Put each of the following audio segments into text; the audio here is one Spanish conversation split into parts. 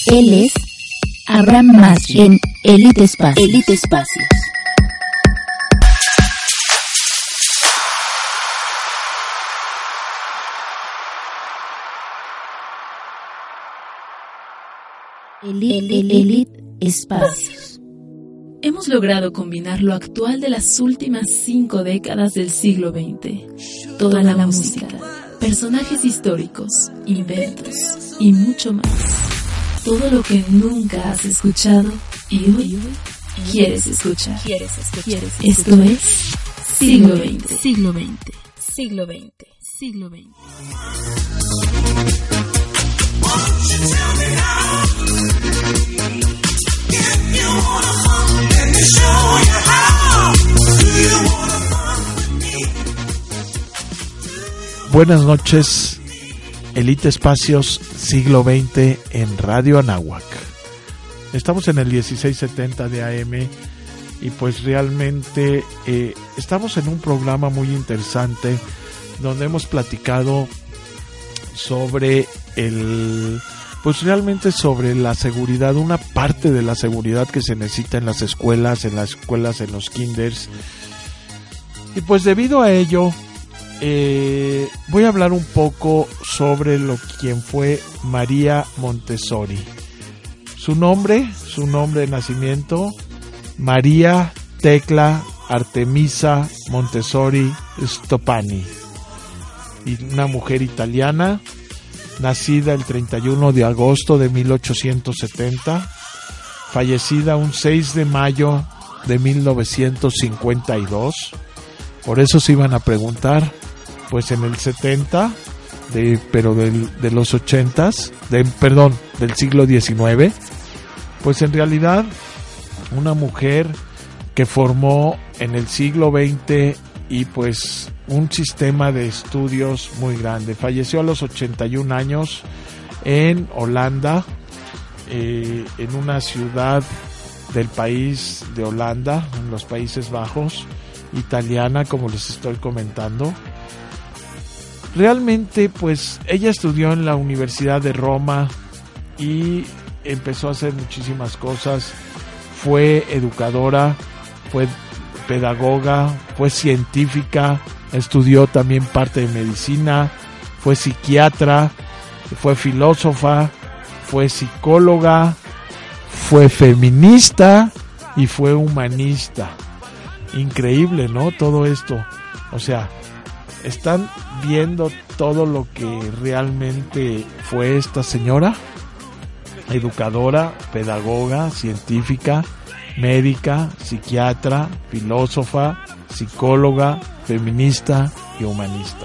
Él es Abraham Masri en Elite Espacios. Elite Espacios. Elite Espacios. Hemos logrado combinar lo actual de las últimas 5 décadas del siglo XX. Toda la música, personajes históricos, inventos y mucho más. Todo lo que nunca has escuchado y hoy quieres escuchar. Esto es Siglo XX. Siglo XX. Siglo XX. Siglo XX. Buenas noches, Elite Espacios Siglo XX en Radio Anáhuac. Estamos en el 1670 de AM y pues realmente estamos en un programa muy interesante donde hemos platicado sobre pues realmente sobre la seguridad, una parte de la seguridad que se necesita en las escuelas, en los kinders. Y pues debido a ello, voy a hablar un poco sobre quién fue María Montessori. Su nombre de nacimiento, María Tecla Artemisa Montessori Stoppani, y una mujer italiana, nacida el 31 de agosto de 1870, fallecida un 6 de mayo de 1952. Por eso se iban a preguntar, pues en el 70, pero de los 80s, del siglo XIX, pues en realidad una mujer que formó en el siglo XX y pues un sistema de estudios muy grande. Falleció a los 81 años en Holanda, en una ciudad del país de Holanda, en los Países Bajos, italiana, como les estoy comentando. Realmente, pues, ella estudió en la Universidad de Roma y empezó a hacer muchísimas cosas. Fue educadora, fue pedagoga, fue científica, estudió también parte de medicina, fue psiquiatra, fue filósofa, fue psicóloga, fue feminista y fue humanista. Increíble, ¿no? Todo esto. O sea, ¿están viendo todo lo que realmente fue esta señora? Educadora, pedagoga, científica, médica, psiquiatra, filósofa, psicóloga, feminista y humanista.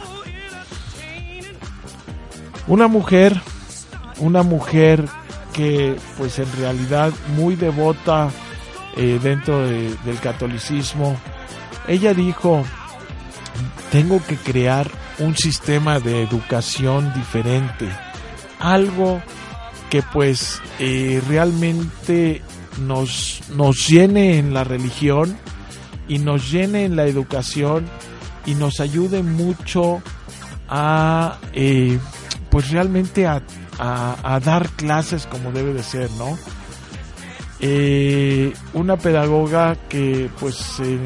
Una mujer que pues en realidad muy devota dentro del catolicismo. Ella dijo: tengo que crear un sistema de educación diferente, algo que pues realmente nos llene en la religión y nos llene en la educación y nos ayude mucho a pues realmente a dar clases como debe de ser, ¿no? Una pedagoga que pues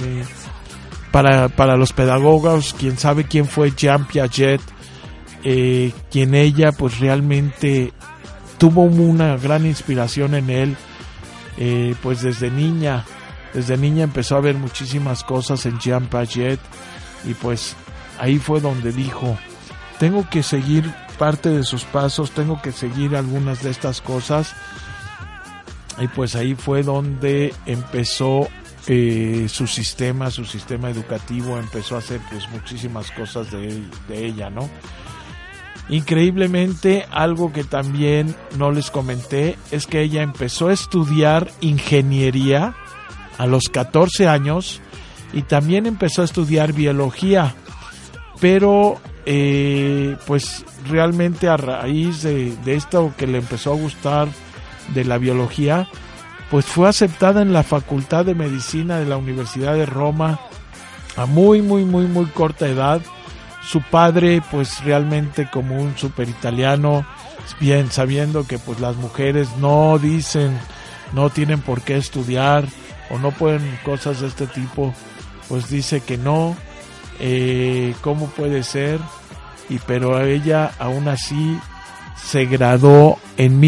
para los pedagogos, quien sabe quién fue Jean Piaget, quien ella pues realmente tuvo una gran inspiración en él. Pues desde niña empezó a ver muchísimas cosas en Jean Piaget y pues ahí fue donde dijo: tengo que seguir parte de sus pasos, tengo que seguir algunas de estas cosas. Y pues ahí fue donde empezó su sistema educativo, empezó a hacer pues muchísimas cosas de ella, ¿no? Increíblemente, algo que también no les comenté es que ella empezó a estudiar ingeniería a los 14 años y también empezó a estudiar biología, pero pues realmente a raíz de esto que le empezó a gustar de la biología, pues fue aceptada en la Facultad de Medicina de la Universidad de Roma a muy corta edad. Su padre, pues realmente como un super italiano, bien sabiendo que pues las mujeres no tienen por qué estudiar o no pueden cosas de este tipo, pues dice que no, cómo puede ser, pero ella aún así se graduó en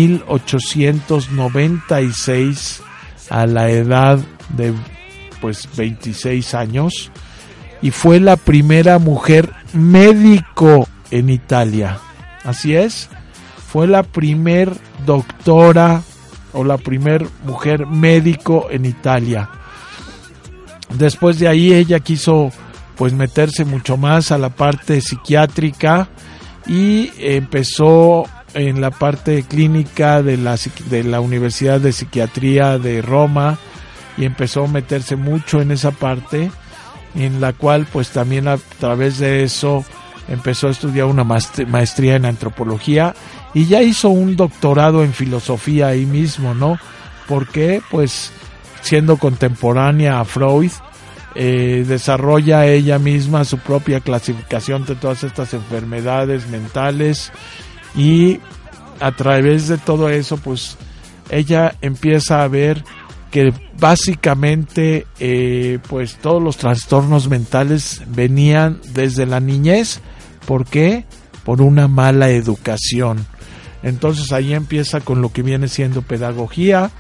1896 a la edad de pues 26 años y fue la primera mujer médico en Italia. Así es, fue la primer doctora o la primer mujer médico en Italia. Después de ahí ella quiso pues meterse mucho más a la parte psiquiátrica y empezó en la parte clínica de la Universidad de Psiquiatría de Roma y empezó a meterse mucho en esa parte, en la cual pues también a través de eso empezó a estudiar una maestría en antropología y ya hizo un doctorado en filosofía ahí mismo, ¿no? Porque pues siendo contemporánea a Freud, desarrolla ella misma su propia clasificación de todas estas enfermedades mentales y a través de todo eso pues ella empieza a ver que básicamente pues todos los trastornos mentales venían desde la niñez. ¿Por qué? Por una mala educación. Entonces ahí empieza con lo que viene siendo pedagogía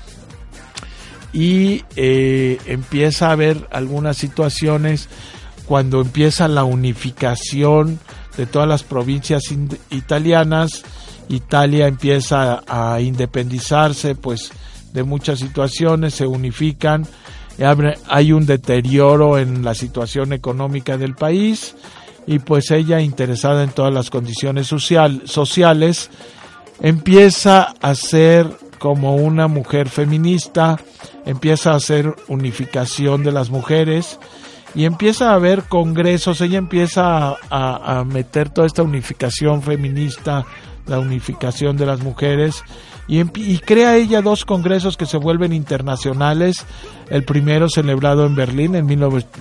y empieza a ver algunas situaciones cuando empieza la unificación de todas las provincias italianas. Italia empieza a independizarse pues de muchas situaciones, se unifican, hay un deterioro en la situación económica del país y pues ella, interesada en todas las condiciones sociales, empieza a ser como una mujer feminista, empieza a hacer unificación de las mujeres y empieza a haber congresos. Ella empieza a meter toda esta unificación feminista, la unificación de las mujeres, y crea ella 2 congresos que se vuelven internacionales. El primero celebrado en Berlín en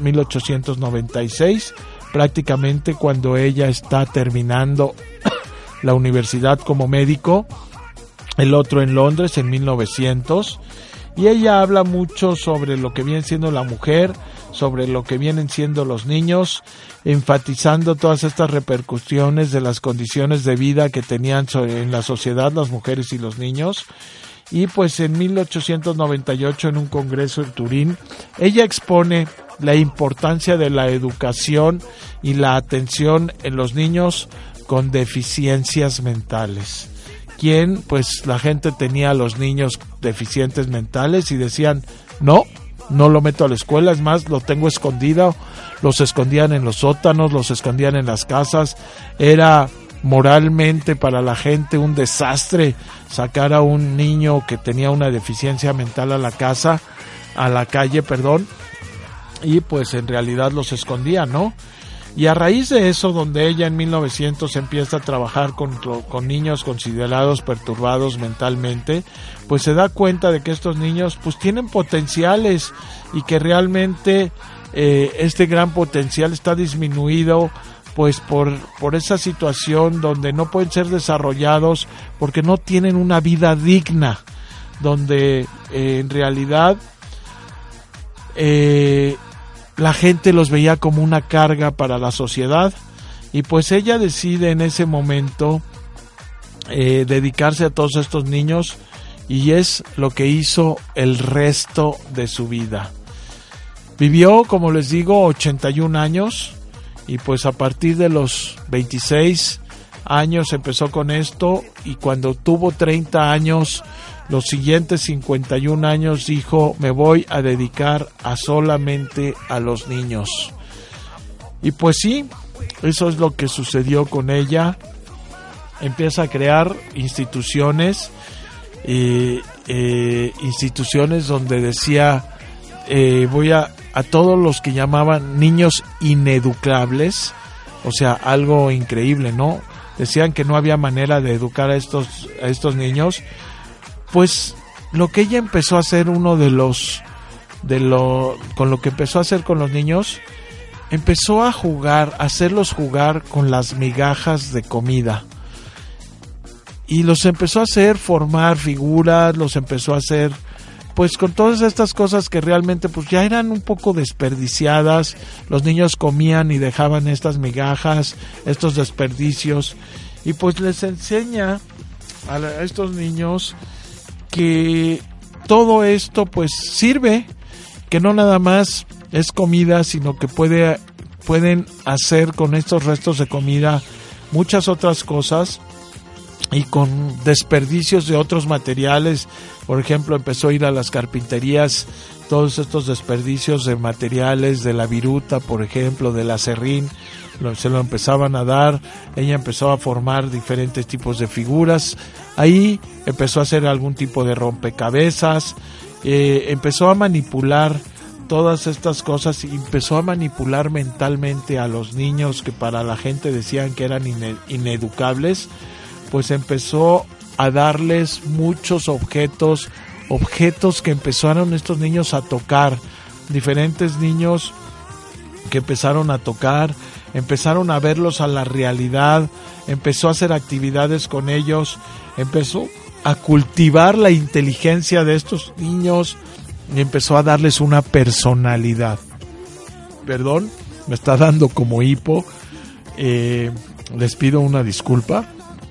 1896, prácticamente cuando ella está terminando la universidad como médico. El otro en Londres en 1900, y ella habla mucho sobre lo que viene siendo la mujer, sobre lo que vienen siendo los niños, enfatizando todas estas repercusiones de las condiciones de vida que tenían en la sociedad las mujeres y los niños. Y pues en 1898, en un congreso en Turín, ella expone la importancia de la educación y la atención en los niños con deficiencias mentales. Quien, pues la gente tenía a los niños deficientes mentales y decían, no lo meto a la escuela, es más, lo tengo escondido. Los escondían en los sótanos, los escondían en las casas. Era moralmente para la gente un desastre sacar a un niño que tenía una deficiencia mental a la calle, y pues en realidad los escondían, ¿no? Y a raíz de eso, donde ella en 1900 empieza a trabajar con niños considerados perturbados mentalmente, pues se da cuenta de que estos niños pues tienen potenciales y que realmente este gran potencial está disminuido pues por esa situación donde no pueden ser desarrollados porque no tienen una vida digna, donde en realidad la gente los veía como una carga para la sociedad, y pues ella decide en ese momento dedicarse a todos estos niños, y es lo que hizo el resto de su vida. Vivió, como les digo, 81 años, y pues a partir de los 26 años empezó con esto, y cuando tuvo 30 años, los siguientes 51 años dijo, me voy a dedicar a solamente a los niños. Y pues sí, eso es lo que sucedió con ella. Empieza a crear instituciones, instituciones donde decía, voy a todos los que llamaban niños ineducables, o sea, algo increíble, ¿no? Decían que no había manera de educar a estos niños. Pues lo que ella empezó a hacer, con lo que empezó a hacer con los niños, empezó a hacerlos jugar con las migajas de comida. y los empezó a hacer formar figuras, los empezó a hacer pues con todas estas cosas que realmente pues ya eran un poco desperdiciadas. Los niños comían y dejaban estas migajas, estos desperdicios, y pues les enseña a estos niños que todo esto pues sirve, que no nada más es comida, sino que pueden hacer con estos restos de comida muchas otras cosas, y con desperdicios de otros materiales. Por ejemplo, empezó a ir a las carpinterías, todos estos desperdicios de materiales, de la viruta, por ejemplo, del aserrín, se lo empezaban a dar. Ella empezó a formar diferentes tipos de figuras. Ahí empezó a hacer algún tipo de rompecabezas, empezó a manipular todas estas cosas, y empezó a manipular mentalmente a los niños que para la gente decían que eran ineducables. Pues empezó a darles muchos objetos que empezaron estos niños a tocar, diferentes niños que empezaron a tocar, empezaron a verlos a la realidad, empezó a hacer actividades con ellos, empezó a cultivar la inteligencia de estos niños y empezó a darles una personalidad. Perdón, me está dando como hipo, les pido una disculpa.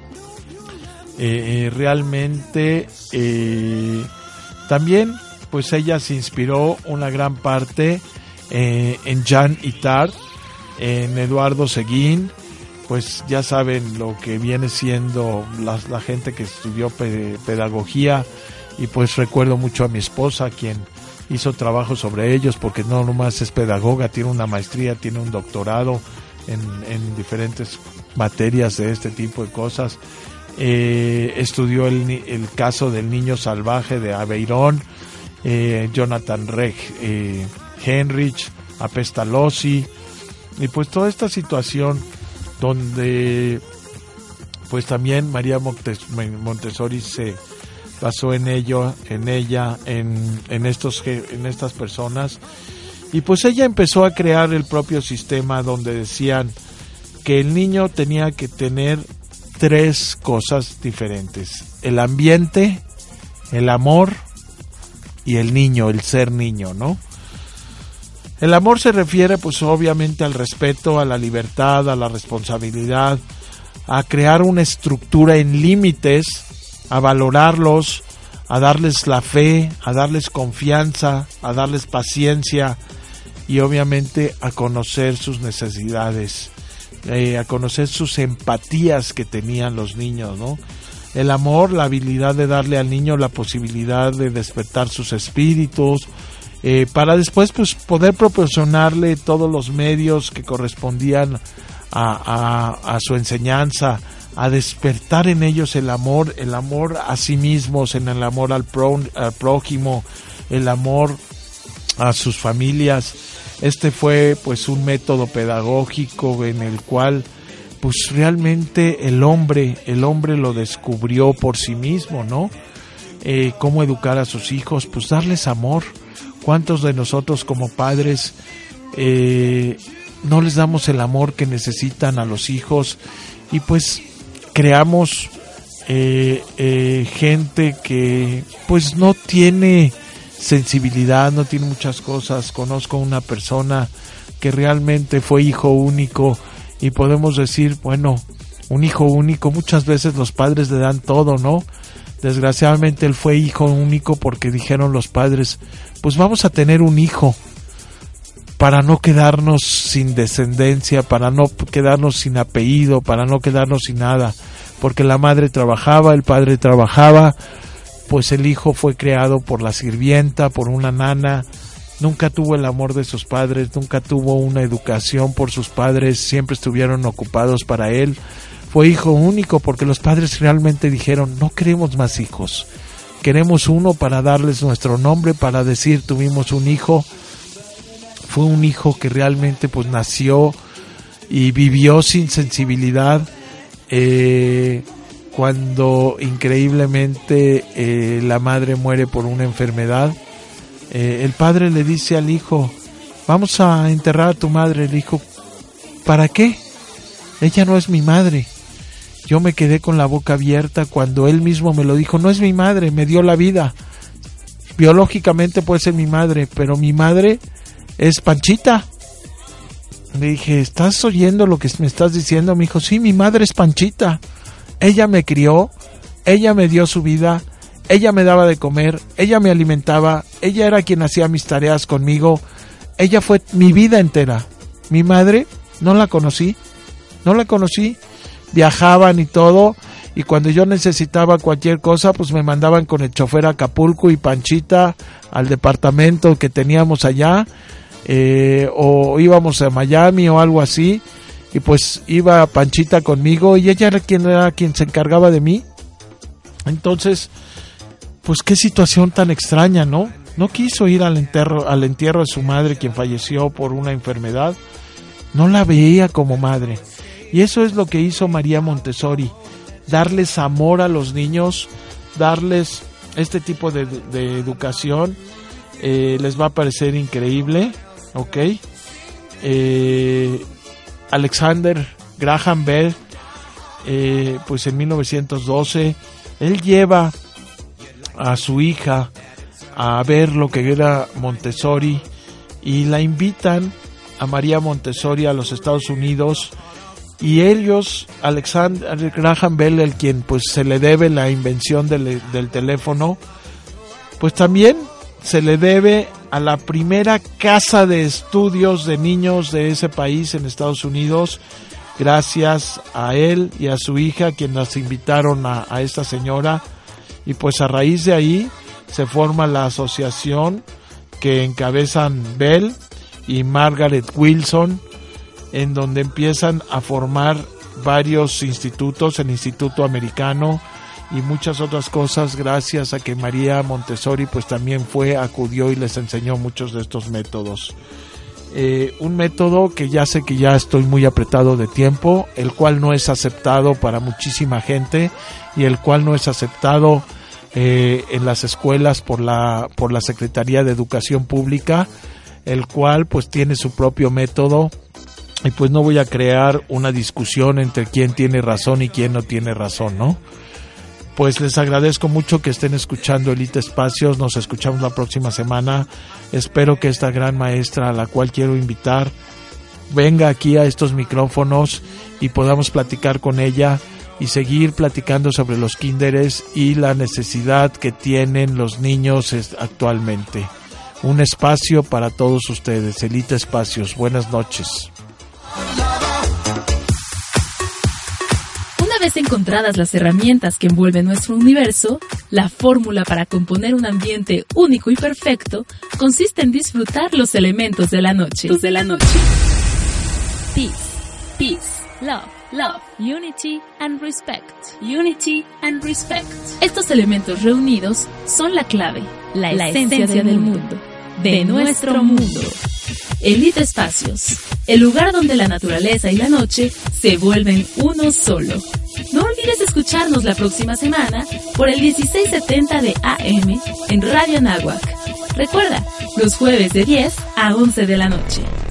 Realmente también pues ella se inspiró una gran parte en Jean Itard, en Eduardo Seguín. Pues ya saben lo que viene siendo la gente que estudió pedagogía, y pues recuerdo mucho a mi esposa, quien hizo trabajo sobre ellos, porque no nomás es pedagoga, tiene una maestría, tiene un doctorado en diferentes materias de este tipo de cosas. Estudió el caso del niño salvaje de Aveyron, Jonathan Heinrich, a Pestalozzi, y pues toda esta situación donde pues también María Montessori se basó en estas personas, y pues ella empezó a crear el propio sistema donde decían que el niño tenía que tener 3 cosas diferentes: el ambiente, el amor y el niño, el ser niño, ¿no? El amor se refiere pues obviamente al respeto, a la libertad, a la responsabilidad, a crear una estructura en límites, a valorarlos, a darles la fe, a darles confianza, a darles paciencia, y obviamente a conocer sus necesidades, a conocer sus empatías que tenían los niños, ¿no? El amor, la habilidad de darle al niño la posibilidad de despertar sus espíritus, para después pues poder proporcionarle todos los medios que correspondían a su enseñanza, a despertar en ellos el amor a sí mismos, en el amor al prójimo, el amor a sus familias. Este fue pues un método pedagógico en el cual pues realmente el hombre lo descubrió por sí mismo, ¿no? Cómo educar a sus hijos, pues darles amor. ¿Cuántos de nosotros como padres no les damos el amor que necesitan a los hijos? Y pues creamos gente que pues no tiene sensibilidad, no tiene muchas cosas. Conozco una persona que realmente fue hijo único, y podemos decir, bueno, un hijo único, muchas veces los padres le dan todo, ¿no? Desgraciadamente él fue hijo único porque dijeron los padres, pues vamos a tener un hijo para no quedarnos sin descendencia, para no quedarnos sin apellido, para no quedarnos sin nada, porque la madre trabajaba, el padre trabajaba. Pues el hijo fue creado por la sirvienta, por una nana, nunca tuvo el amor de sus padres, nunca tuvo una educación por sus padres, siempre estuvieron ocupados para él. Fue hijo único porque los padres realmente dijeron, no queremos más hijos, queremos uno para darles nuestro nombre, para decir tuvimos un hijo. Fue un hijo que realmente pues nació y vivió sin sensibilidad, cuando increíblemente la madre muere por una enfermedad. El padre le dice al hijo, vamos a enterrar a tu madre. El hijo, ¿para qué? Ella no es mi madre. yo me quedé con la boca abierta cuando él mismo me lo dijo. No es mi madre, me dio la vida. Biológicamente puede ser mi madre, pero mi madre es Panchita. Le dije, ¿estás oyendo lo que me estás diciendo? Me dijo, sí, mi madre es Panchita. Ella me crió, ella me dio su vida, ella me daba de comer, ella me alimentaba, ella era quien hacía mis tareas conmigo. Ella fue mi vida entera. Mi madre no la conocí. Viajaban y todo, y cuando yo necesitaba cualquier cosa, pues me mandaban con el chofer a Acapulco y Panchita al departamento que teníamos allá, o íbamos a Miami o algo así, y pues iba Panchita conmigo y ella era quien se encargaba de mí. Entonces, pues qué situación tan extraña, ¿no? No quiso ir al entierro de su madre, quien falleció por una enfermedad. No la veía como madre. Y eso es lo que hizo María Montessori, darles amor a los niños, darles este tipo de educación. Les va a parecer increíble, ¿ok? Alexander Graham Bell, pues en 1912, él lleva a su hija a ver lo que era Montessori y la invitan a María Montessori a los Estados Unidos. Y ellos, Alexander Graham Bell, el quien pues se le debe la invención del teléfono, pues también se le debe a la primera casa de estudios de niños de ese país en Estados Unidos, gracias a él y a su hija, quien nos invitaron a esta señora. Y pues a raíz de ahí se forma la asociación que encabezan Bell y Margaret Wilson, en donde empiezan a formar varios institutos, el Instituto Americano y muchas otras cosas, gracias a que María Montessori pues también acudió y les enseñó muchos de estos métodos. Un método que ya sé que ya estoy muy apretado de tiempo, el cual no es aceptado para muchísima gente y el cual no es aceptado en las escuelas por la Secretaría de Educación Pública, el cual pues tiene su propio método. Y pues no voy a crear una discusión entre quién tiene razón y quién no tiene razón, ¿no? Pues les agradezco mucho que estén escuchando Elite Espacios. Nos escuchamos la próxima semana. Espero que esta gran maestra, a la cual quiero invitar, venga aquí a estos micrófonos y podamos platicar con ella y seguir platicando sobre los kinderes y la necesidad que tienen los niños actualmente. Un espacio para todos ustedes, Elite Espacios. Buenas noches. Una vez encontradas las herramientas que envuelven nuestro universo, la fórmula para componer un ambiente único y perfecto consiste en disfrutar los elementos de la noche. Peace, peace, love, love, unity and respect. Unity and respect. Estos elementos reunidos son la clave, la esencia del mundo, de nuestro mundo. Elite Espacios, el lugar donde la naturaleza y la noche se vuelven uno solo. No olvides escucharnos la próxima semana por el 1670 de AM en Radio Anáhuac. Recuerda, los jueves de 10 a 11 de la noche.